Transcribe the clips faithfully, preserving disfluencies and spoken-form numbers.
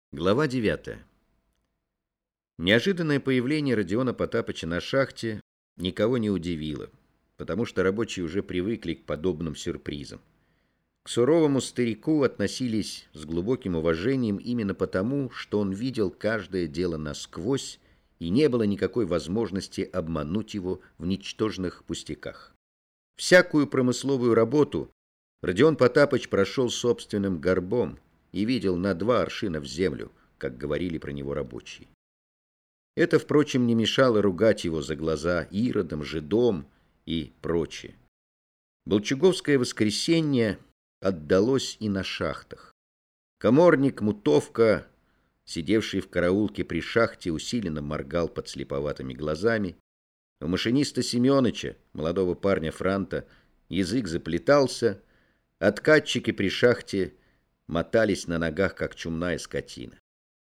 Глава девятая. Неожиданное появление Родиона Потапыча на шахте никого не удивило, потому что рабочие уже привыкли к подобным сюрпризам. К суровому старику относились с глубоким уважением именно потому, что он видел каждое дело насквозь, и не было никакой возможности обмануть его в ничтожных пустяках. Всякую промысловую работу Родион Потапыч прошел собственным горбом и видел на два аршина в землю, как говорили про него рабочие. Это, впрочем, не мешало ругать его за глаза иродом, жидом и прочее. Болчуговское воскресенье отдалось и на шахтах. Каморник Мутовка, сидевший в караулке при шахте, усиленно моргал подслеповатыми глазами. У машиниста Семёныча, молодого парня Франта, язык заплетался, а ткачики при шахте мотались на ногах, как чумная скотина.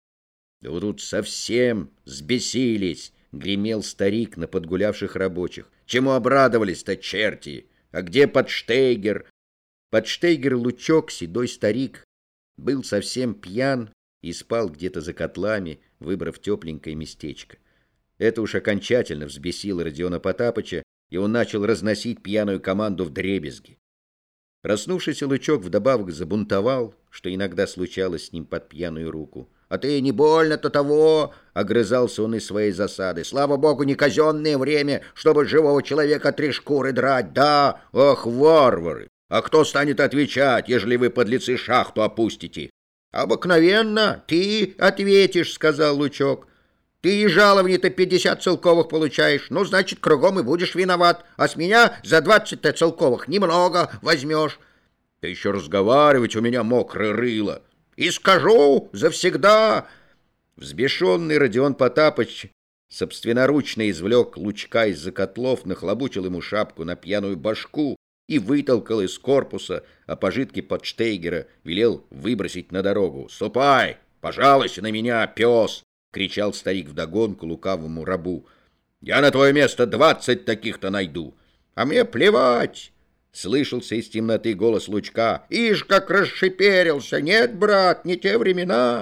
«Да вы тут совсем взбесились!» — гремел старик на подгулявших рабочих. «Чему обрадовались-то, черти? А где Подштейгер?» Подштейгер Лучок, седой старик, был совсем пьян и спал где-то за котлами, выбрав тепленькое местечко. Это уж окончательно взбесило Родиона Потапыча, и он начал разносить пьяную команду вдребезги. Проснувшийся Лучок вдобавок забунтовал, что иногда случалось с ним под пьяную руку. «А ты не больно-то того!» — огрызался он из своей засады. «Слава богу, не казенное время, чтобы живого человека три шкуры драть! Да, ах, варвары! А кто станет отвечать, ежели вы, подлецы, шахту опустите?» «Обыкновенно ты ответишь», — сказал Лучок. «Ты и жалованье-то пятьдесят целковых получаешь, ну, значит, кругом и будешь виноват, а с меня за двадцать-то целковых немного возьмешь». «Ты еще разговаривать у меня мокрое рыло». «И скажу завсегда». Взбешенный Родион Потапыч собственноручно извлек Лучка из-за котлов, нахлобучил ему шапку на пьяную башку и вытолкал из корпуса, а пожитки Подштейгера велел выбросить на дорогу. «Ступай, пожалуйся на меня, пес!» — кричал старик вдогонку лукавому рабу. «Я на твое место двадцать таких-то найду». «А мне плевать!» — слышался из темноты голос Лучка. «Ишь, как расшиперился! Нет, брат, не те времена!»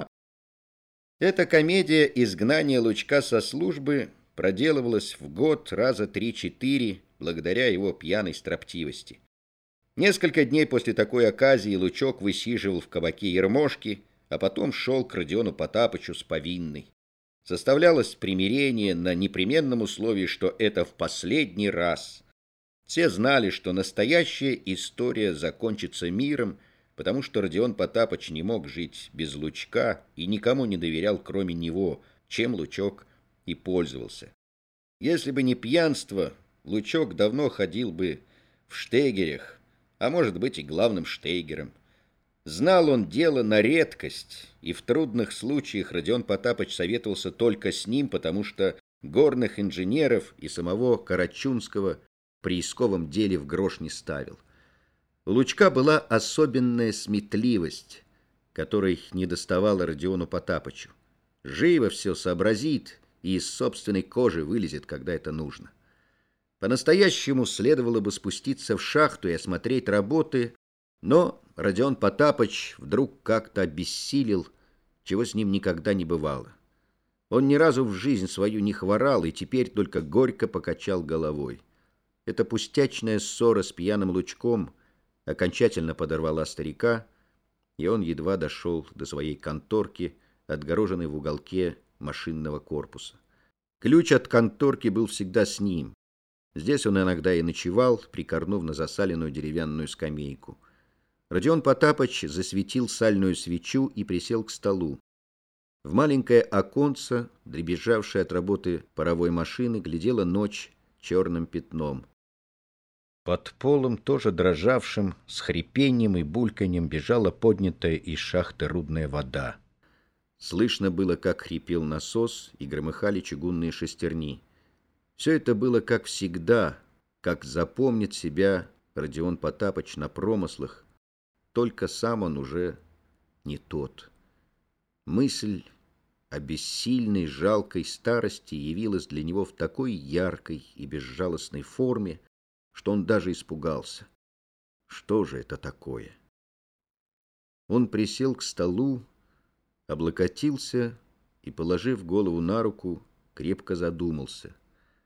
Эта комедия изгнания Лучка со службы проделывалась в год раза три-четыре благодаря его пьяной строптивости. Несколько дней после такой оказии Лучок высиживал в кабаке Ермошки, а потом шел к Родиону Потапычу с повинной. Составлялось примирение на непременном условии, что это в последний раз. Все знали, что настоящая история закончится миром, потому что Родион Потапыч не мог жить без Лучка и никому не доверял, кроме него, чем Лучок и пользовался. Если бы не пьянство, Лучок давно ходил бы в штейгерях, а может быть и главным штейгером. Знал он дело на редкость, и в трудных случаях Родион Потапыч советовался только с ним, потому что горных инженеров и самого Карачунского при исковом деле в грош не ставил. У Лучка была особенная сметливость, которой недоставало Родиону Потапычу. Живо все сообразит и из собственной кожи вылезет, когда это нужно. По-настоящему следовало бы спуститься в шахту и осмотреть работы, но Родион Потапыч вдруг как-то обессилел, чего с ним никогда не бывало. Он ни разу в жизнь свою не хворал и теперь только горько покачал головой. Эта пустячная ссора с пьяным Лучком окончательно подорвала старика, и он едва дошел до своей конторки, отгороженной в уголке машинного корпуса. Ключ от конторки был всегда с ним. Здесь он иногда и ночевал, прикорнув на засаленную деревянную скамейку. Родион Потапыч засветил сальную свечу и присел к столу. В маленькое оконце, дребезжавшее от работы паровой машины, глядела ночь черным пятном. Под полом, тоже дрожавшим, с хрипением и бульканьем бежала поднятая из шахты рудная вода. Слышно было, как хрипел насос и громыхали чугунные шестерни. Все это было как всегда, как запомнит себя Родион Потапыч на промыслах, только сам он уже не тот. Мысль о бессильной, жалкой старости явилась для него в такой яркой и безжалостной форме, что он даже испугался. Что же это такое? Он присел к столу облокотился и, положив голову на руку, крепко задумался.